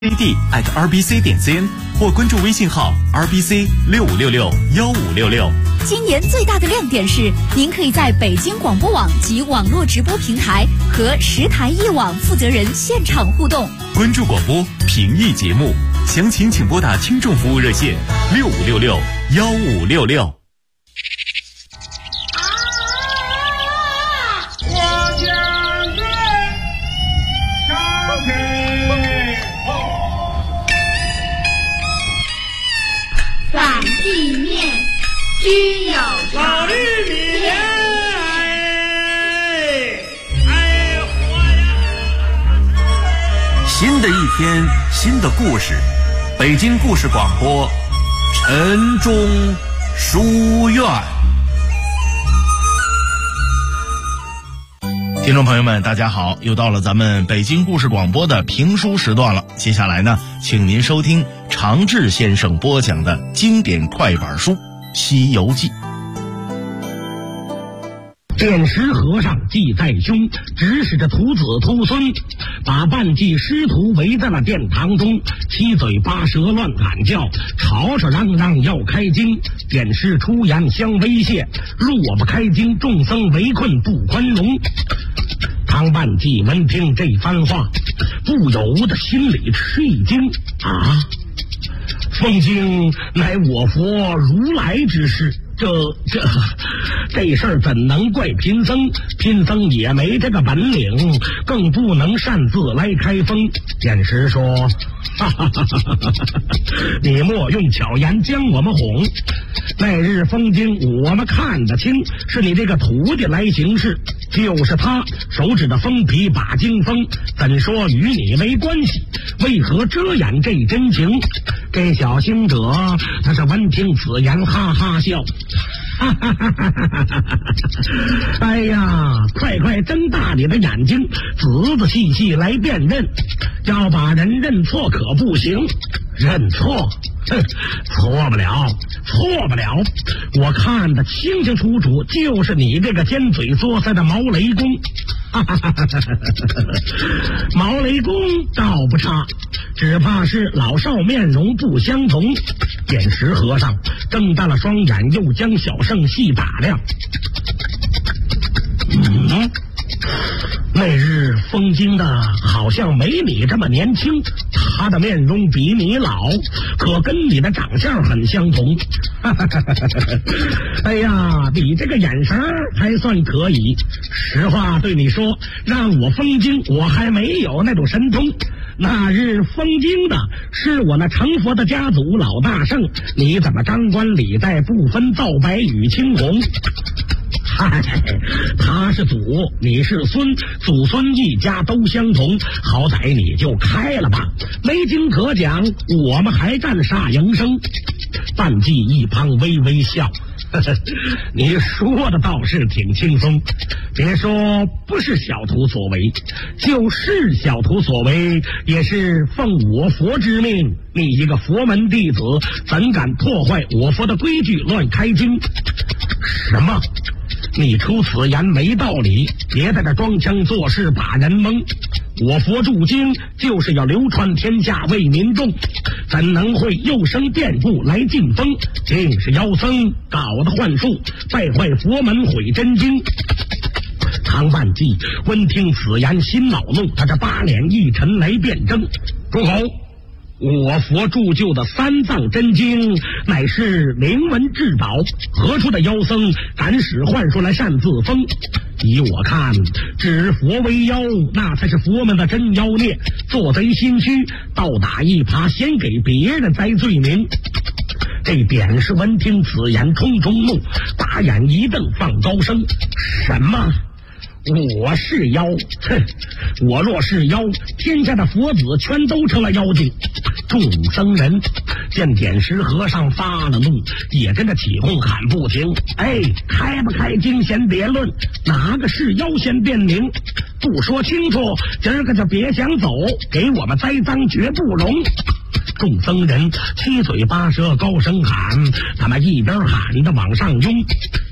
ad@rbc.cn 或关注微信号 rbc65661566。 今年最大的亮点是，您可以在北京广播网及网络直播平台和10台一网负责人现场互动。 关注广播，评议节目，详情请拨打听众服务热线65661566。 反地面均有老玉米， 新的一天，新的故事，北京故事广播，晨钟书院。听众朋友们，大家好，又到了咱们北京故事广播的评书时段了。接下来呢，请您收听常志先生播讲的经典快板书《西游记》。 点石和尚记在胸，指使着徒子徒孙，把半骑师徒围在了殿堂中，七嘴八舌乱喊叫，吵吵嚷嚷要开经。点石出言相威胁，若不开经，众僧围困不宽容。唐半骑闻听这番话，不由得心里吃一惊啊！奉经乃我佛如来之事，这事儿怎能怪贫僧？贫僧也没这个本领，更不能擅自来开封。点石说：“哈哈哈哈哈！你莫用巧言将我们哄。那日封经我们看得清，是你这个徒弟来行事，就是他手指的封皮把经封，怎说与你没关系？为何遮掩这真情？”这小行者他是闻听此言，哈哈笑。哎呀，快快睁大你的眼睛，仔仔细细来辨认，要把人认错可不行。认错？错不了，错不了！我看得清清楚楚，就是你这个尖嘴作腮的毛雷公。毛雷公倒不差，只怕是老少面容不相同。点石和尚睁大了双眼，又将小圣细打量。那日封经的好像没你这么年轻，他的面容比你老，可跟你的长相很相同。哎呀，你这个眼神还算可以。实话对你说，让我封经，我还没有那种神通。那日封经的是我那成佛的家族老大圣，你怎么张冠李戴不分皂白与青红？嗨，他是祖，你是孙，祖孙一家都相同，好歹你就开了吧，没经可讲，我们还占啥营生？半骑一旁微微笑，你说的倒是挺轻松。别说不是小徒所为，就是小徒所为，也是奉我佛之命。你一个佛门弟子，怎敢破坏我佛的规矩，乱开经？什么？你出此言没道理，别在这装腔作势把人蒙。我佛注经就是要流传天下为民众，怎能会又生变故来禁封？竟是妖僧搞的幻术，败坏佛门毁真经。唐半骑闻听此言，心恼怒，他这八脸一沉来辩证：诸侯，我佛铸就的三藏真经乃是灵文至宝，何处的妖僧敢使幻术来擅自封？以我看，指佛为妖，那才是佛门的真妖孽，做贼心虚，倒打一耙，先给别人栽罪名。这点是闻听此言，冲冲怒，大眼一瞪，放高声：什么？我是妖？哼！我若是妖，天下的佛子全都成了妖精。众僧人见点石和尚发了怒，也跟着起哄喊不停：哎，开不开经先别论，哪个是妖先辨明？不说清楚，今儿个就别想走，给我们栽赃绝不容。众僧人七嘴八舌高声喊，他们一边喊的往上拥。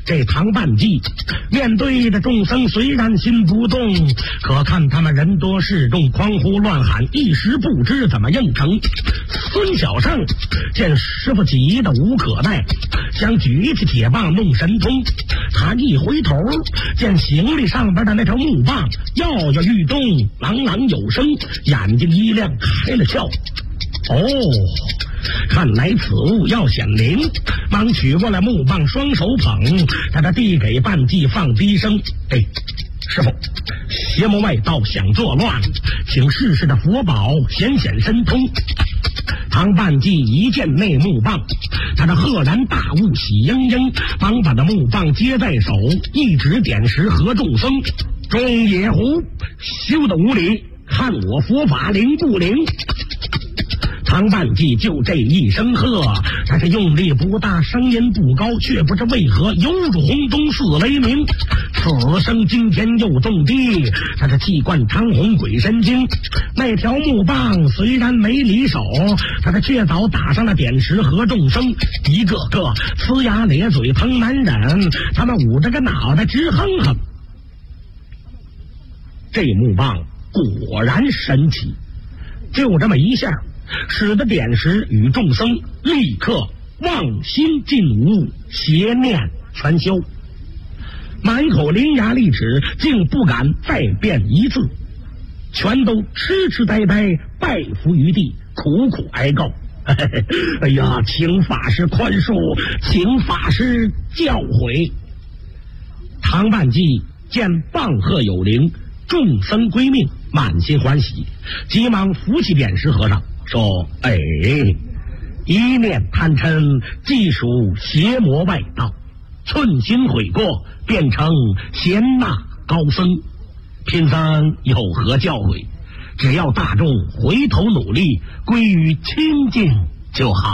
这唐半季面对着众僧，虽然心不动，可看他们人多势众，狂呼乱喊，一时不知怎么应承。孙小胜见师傅急得无可奈，想举起铁棒弄神通。他一回头，见行李上边的那条木棒跃跃欲动，朗朗有声，眼睛一亮，开了窍。看来此物要显灵，忙取过来木棒，双手捧，他递给半季，放低声：“师傅，邪魔外道想作乱，请试试的佛宝显显神通。”唐半季一见那木棒，他的赫然大悟，喜盈盈，忙把那木棒接在手，一指点石和众僧：“众野狐，修得无礼，看我佛法灵不灵？”唐半季就这一声喝，他是用力不大，声音不高，却不知为何犹如洪钟似雷鸣。此声惊天又动地，他是气贯长虹鬼神经。那条木棒虽然没离手，他的却早打上了点石和众生，一个个呲牙咧嘴，疼难忍，他们捂着个脑袋直哼哼。这木棒果然神奇，就这么一下，使得点石与众生立刻妄心尽无，邪念全消，满口伶牙俐齿，竟不敢再辩一字，全都痴痴呆呆拜伏于地，苦苦哀告：“哎呀，请法师宽恕，请法师教诲。”唐半季见棒喝有灵，众僧归命，满心欢喜，急忙扶起点石和尚说：“一念贪嗔，既属邪魔外道，寸心悔过，变成贤纳高僧。贫僧有何教诲？只要大众回头努力，归于清净就好。”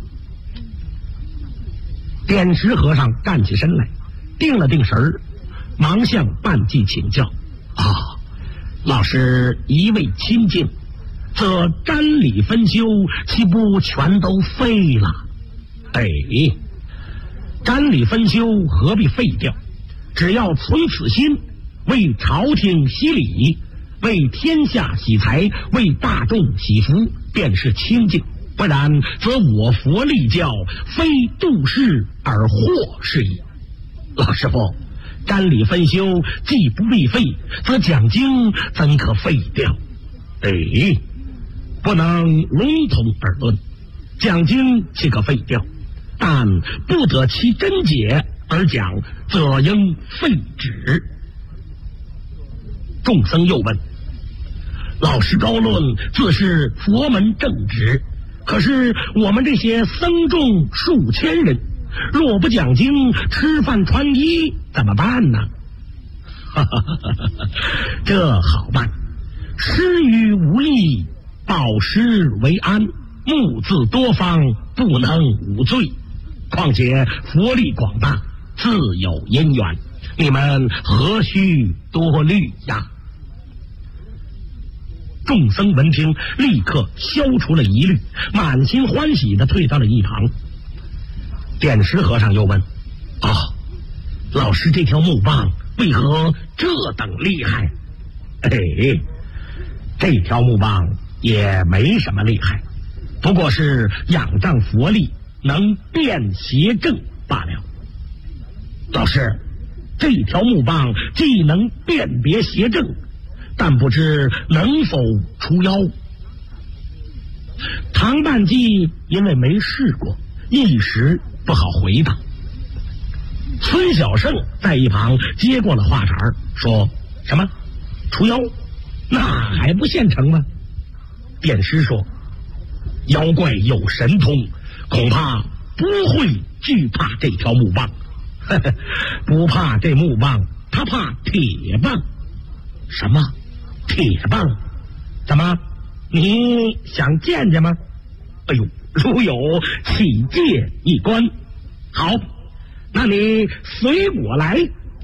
点石和尚站起身来，定了定神儿，忙向半季请教：“老师一味清净，这瞻礼分修岂不全都废了？”瞻礼分修何必废掉？只要存此心，为朝廷洗礼，为天下洗财，为大众洗福，便是清净。不然则我佛立教，非度世而祸是矣。老师傅，瞻礼分修既不必废，则讲经怎可废掉？不能笼统而论，讲经岂可废掉？但不得其真解而讲，则应废止。众僧又问：“老师高论自是佛门正直，可是我们这些僧众数千人，若不讲经，吃饭穿衣怎么办呢？”这好办，施于无益，保施为安，目字多方，不能无罪。况且佛力广大，自有因缘，你们何须多虑呀？众僧闻听，立刻消除了疑虑，满心欢喜地退到了一旁。点石和尚又问：“老师这条木棒为何这等厉害？”这条木棒也没什么厉害，不过是仰仗佛力，能辨邪正罢了。老师，这条木棒既能辨别邪正，但不知能否除妖？唐半季因为没试过，一时不好回答。孙小胜在一旁接过了话茬，说：“什么除妖？那还不现成吗？”点石说：“妖怪有神通，恐怕不会惧怕这条木棒。不怕这木棒，他怕铁棒。”“什么铁棒？怎么你想见见吗？”“如有启戒一关。”“好，那你随我来。”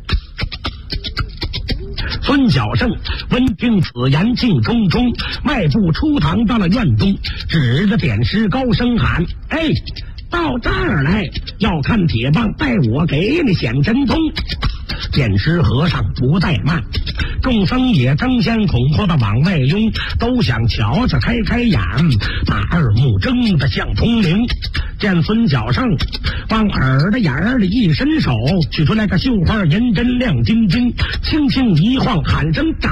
孙小胜闻听此言，兴冲冲迈步出堂，到了院中，指着点石高声喊：“ 到这儿来，要看铁棒，带我给你显神通。剑师和尚不怠慢，众僧也争先恐后的往外拥，都想瞧瞧开眼，把二目睁得像铜铃。见孙小胜往耳的眼里一伸手，取出来个绣花银针亮晶晶，轻轻一晃，喊声掌，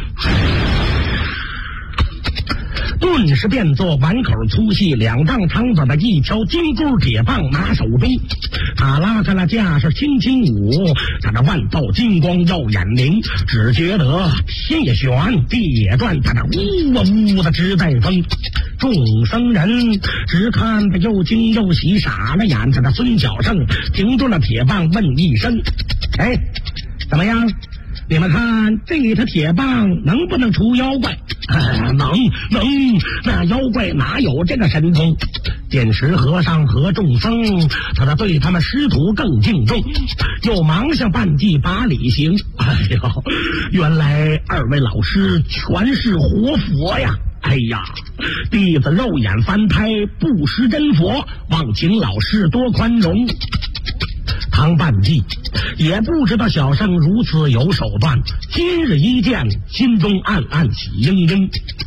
顿时变作碗口粗细2丈长短的一条金钩铁棒拿手中。他拉开了架势，轻轻舞，他的万道金光耀眼灵，只觉得天也旋，地也转，他的呜啊呜的直带风。众僧人只看得又惊又喜，傻了眼。他的孙小胜停住了铁棒，问一声：“哎，怎么样？你们看这条铁棒能不能除妖怪？”能，那妖怪哪有这个神通？剑石和尚和众僧，他对他们师徒更敬重，又忙向半计把礼行。哎呦，原来二位老师全是活佛呀！哎呀，弟子肉眼凡胎，不识真佛，望请老师多宽容。唐半计也不知道小胜如此有手段，今日一见，心中暗暗喜盈盈。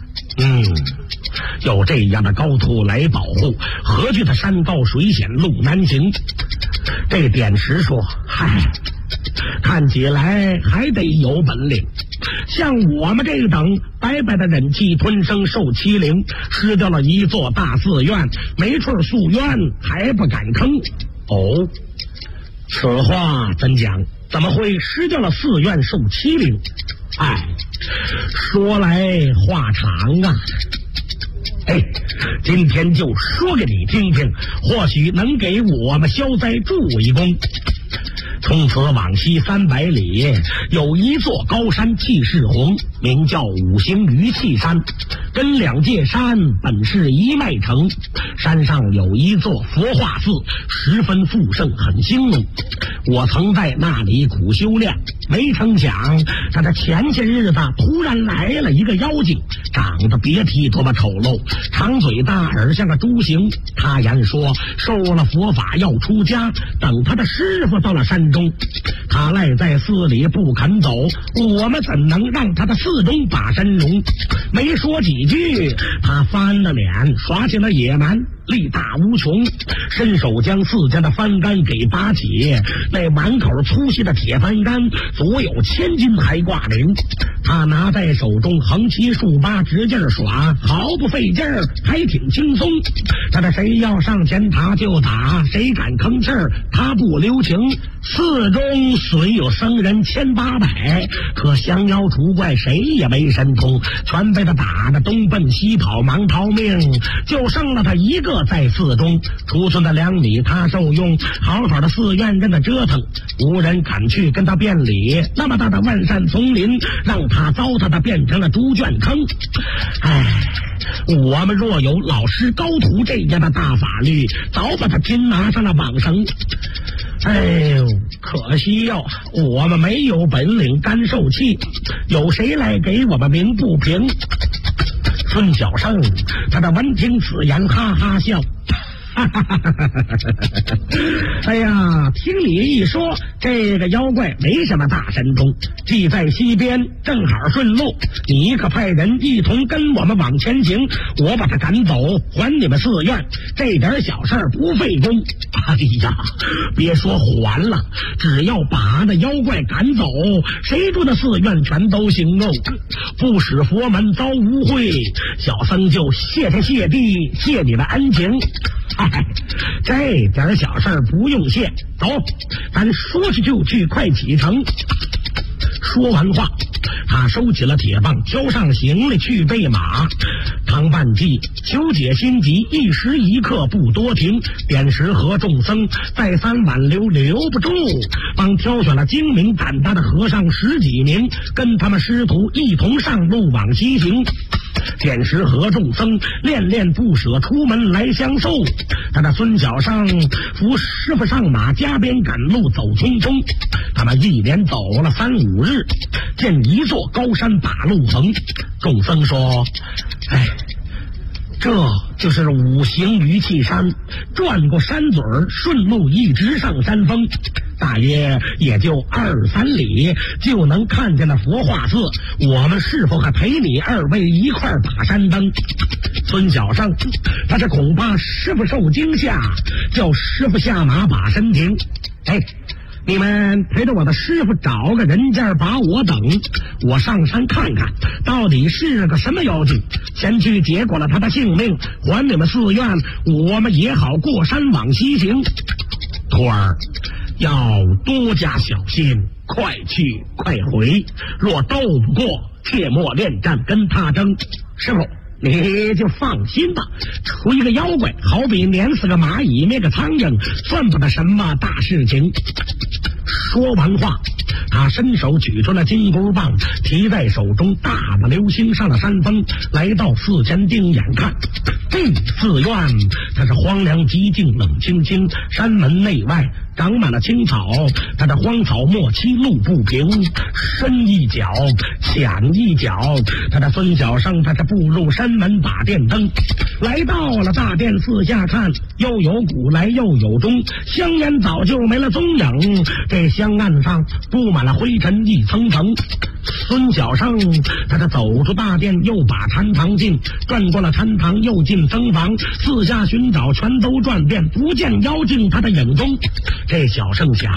有这样的高徒来保护，何惧他山高水险路难行？这点石说：“嗨，看起来还得有本领。像我们这等白白的忍气吞声受欺凌，失掉了一座大寺院，没处诉冤，还不敢吭。哦，此话怎讲？怎么会失掉了寺院受欺凌？哎，说来话长啊。今天就说给你听听，或许能给我们消灾助一功。从此往西300里，有一座高山，气势宏，名叫五行余气山，跟2界山本是一脉城。山上有一座佛化寺，十分富盛，很兴隆。我曾在那里苦修炼，没成想他的前些日子突然来了一个妖精，长得别提多么丑陋，长嘴大耳，像个猪形。他言说受了佛法要出家，等他的师傅到了山中，他赖在寺里不肯走，我们怎能让他的寺中把身容？没说几句，他翻了脸，耍起了野蛮，力大无穷，伸手将寺家的幡杆给拔起。那满口粗细的铁幡杆足有1000斤还挂铃，他拿在手中横七竖八，直劲耍，毫不费劲儿，还挺轻松。他的谁要上前他就打，谁敢吭气儿他不留情。寺中虽有僧人1800，可降妖除怪谁也没神通，全被他打得东奔西跑，忙逃命，就剩了他一个在寺中。出村的2里他受用，好好的寺院任他折腾，无人敢去跟他辩理。那么大的万善丛林，让他糟蹋的变成了猪圈坑。我们若有老师高徒这样的大法律，早把他拼拿上了网绳。可惜我们没有本领干受气，有谁来给我们鸣不平？孙小胜他的闻听此言，哈哈笑。哎呀，听你一说，这个妖怪没什么大神通，既在西边，正好顺路，你可派人一同跟我们往前行，我把他赶走，还你们寺院，这点小事不费功。哎呀，别说还了，只要把那妖怪赶走，谁住的寺院全都行喽，不使佛门遭污秽，小僧就谢天谢地，谢你的恩情。这点小事不用谢，走，咱说去就去，快启程。说完话，他收起了铁棒，挑上行李去备马。唐半计求解心急，一时一刻不多停，点石和众僧再三挽留，留不住，帮挑选了精明胆大的和尚10几名，跟他们师徒一同上路往西行。点石和众僧恋恋不舍，出门来相送。他的孙小胜扶师傅上马，加鞭赶路走匆匆。他们一连走了3、5日，见一座高山把路横。众僧说： 这就是五行余气山，转过山嘴儿，顺路一直上山峰，大约也就2-3里，就能看见那佛化寺。我们是否还陪你二位一块儿打山灯？孙小生他这恐怕师傅受惊吓，叫师傅下马把身停。哎，你们陪着我的师傅找个人家把我等，我上山看看到底是个什么妖精，前去结果了他的性命，还你们寺院，我们也好过山往西行。徒儿要多加小心，快去快回，若斗不过，切莫恋战跟他争。师傅你就放心吧，出一个妖怪，好比碾死个蚂蚁灭个苍蝇，算不得什么大事情。说完话，他伸手举出了金箍棒，提在手中，大步流星上了山峰，来到寺前定眼看。寺院它是荒凉寂静，冷清清，山门内外长满了青草，它的荒草没期，路不平，深一脚浅一脚。他的孙小生他是步入山门把电灯，来到了大殿，四下看，又有古来又有钟，香烟早就没了踪影，这香案上布满了灰尘一层层。孙小生他是走出大殿，又把禅堂进，转过了禅堂，又进僧房，四下寻找，全都转遍，不见妖精他的影踪。这小生想，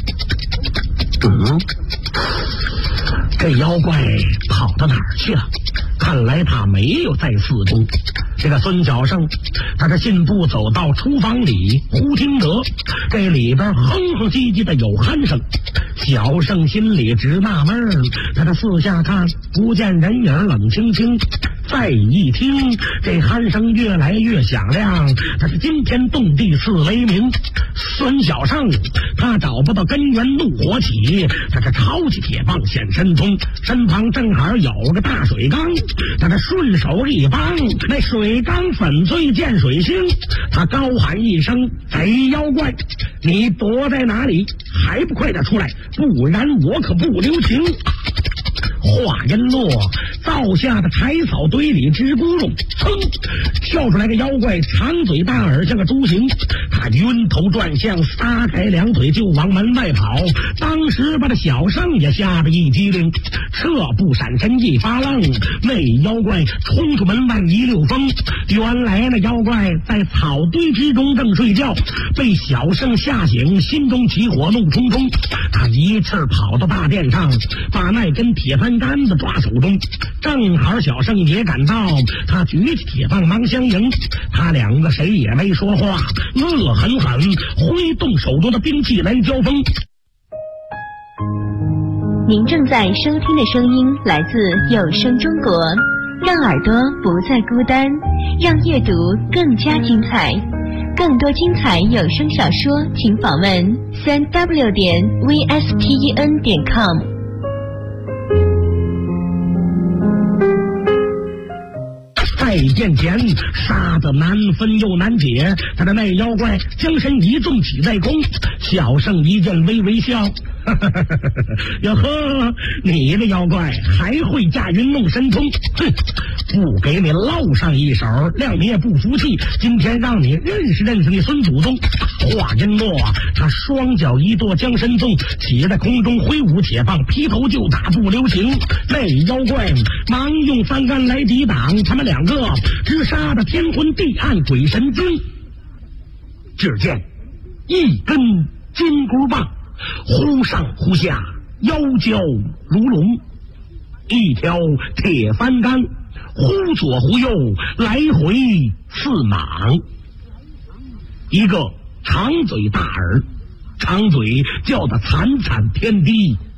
这妖怪跑到哪儿去了？看来他没有在寺中。这个孙小生他这信步走到厨房里，忽听得这里边哼哼唧唧的有鼾声。小生心里直纳闷，他这四下看，不见人影，冷清清。再一听，这鼾声越来越响亮，他是惊天动地似雷鸣。孙小生他找不到根源，怒火起，他这抄起铁棒显身冲，身旁正好有个大水缸，他这顺手一帮，那水缸粉碎见水星。他高喊一声：“贼妖怪，你躲在哪里？还不快点出来，不然我可不留情！”话音落，灶下的柴草堆里直咕噜，跳出来个妖怪，长嘴大耳，像个猪形。他晕头转向，撒开两腿就往门外跑。当时把这小生也吓得一激灵，撤步闪身一发愣，那妖怪冲出门外一溜风。原来那妖怪在草堆之中正睡觉，被小生吓醒，心中起火，怒冲冲。他一次跑到大殿上，把那根铁盘杆子抓手中，正好小生也赶到，他举起铁棒忙相迎。他两个谁也没说话，恶狠狠挥动手中的兵器来交锋。 您正在收听的声音来自有声中国，让耳朵不再孤单，让阅读更加精彩。更多精彩有声小说，请访问3w.vsten.com。在殿前杀得难分又难解，他的那妖怪将身一纵起在空，小生一见微微笑，哟呵，你的妖怪还会驾云弄神通，哼，不给你露上一手，谅你也不服气，今天让你认识认识你孙祖宗。话音落，他双脚一跺，将身纵起在空中，挥舞铁棒，劈头就打，不留情。那妖怪忙用三杆来抵挡，他们两个直杀得天昏地暗，鬼神惊。只见一根金箍棒忽上忽下，腰交如龙，一条铁帆杆忽左忽右，来回似蟒。一个长嘴大耳，长嘴叫得惨惨天低，